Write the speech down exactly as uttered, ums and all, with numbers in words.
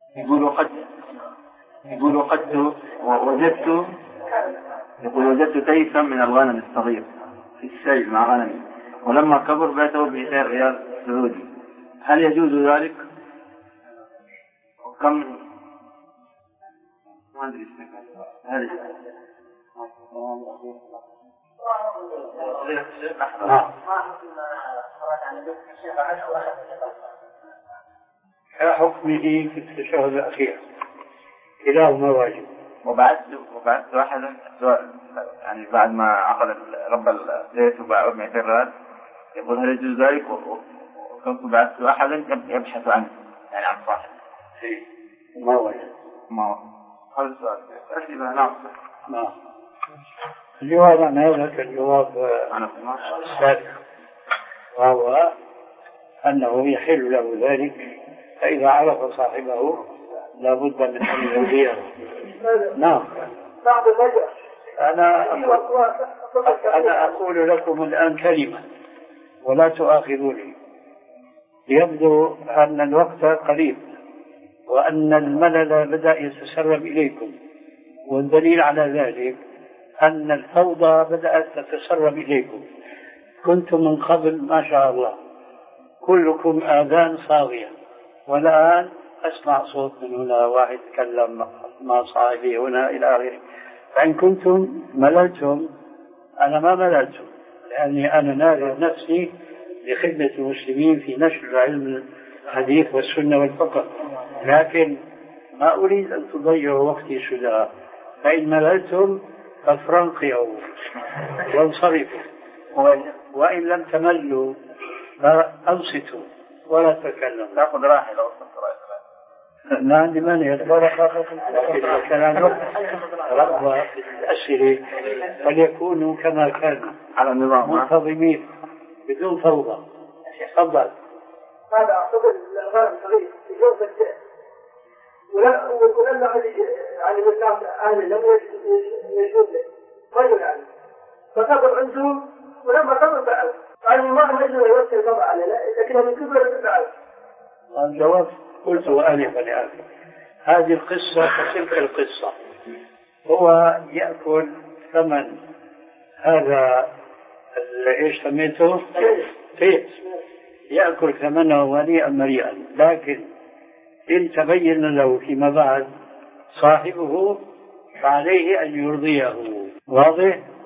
يقول وقد يقول وقد وجدت يقول وجدت تيسا من الغنم الصغير في السيل مع غنمي، ولما كبر بعته بمئتين ريال سعودي، هل يجوز ذلك؟ وكم ما أدري هل حكمه في التشهد الأخير كلاهما واجب. وبعد وبعد واحدا يعني بعد ما عقد رب البيت وباع مئتين ريال، يقول هل يجوز ذلك؟ وكنت بعد واحدا يبحث عنه يعني عن صاحب ما واجب. ما هذا السؤال أسئلة. نعم نعم. الجواب عن هذا كالجواب السابق، وهو أنه يحل له ذلك فإذا عرف صاحبه لا بد من أن يوديه. نعم. أنا أنا أقول لكم الآن كلمة ولا تؤاخذوني. يبدو أن الوقت قريب وأن الملل بدأ يتسرب إليكم، والدليل على ذلك أن الفوضى بدأت تتسرب إليكم. كنتم من قبل ما شاء الله كلكم آذان صاغية، والآن أسمع صوت من هنا، واحد يتكلم مع صاحبه هنا إلى آخره. فإن كنتم مللتم أنا ما مللتم، لأني أنا ناذر نفسي لخدمة المسلمين في نشر علم الحديث والسنة والفقه، لكن ما أريد أن تضيعوا وقتي سدى. فإن مللتم فافرنقعوا وانصرفوا، وإن لم تملوا فأنصتوا ولا تكلموا. تأخذ راحة لو أصبت راحة. ما عندي مانع، لكن كان رغبة في الأسئلة فليكونوا كما كانوا على النظام منتظمين بدون فوضى. تفضل. هذا أعتقد الأغاني صغير في جوف الشيء، ولا ولما عن الناس أهل لم يجوز له رجل عنه فكبر عنده، ولما كبر بعد يعني ما هم يجوز يوصل كبر عليه، لكن من كبر بعد. الجواب قلت آنفا لآخر. هذه القصة كتلك القصة، هو يأكل ثمن هذا ايش سميته؟ فيت، يأكل ثمنه هنيئا مريئا، لكن إن تبين له فيما بعد صاحبه فعليه أن يرضيه. واضح؟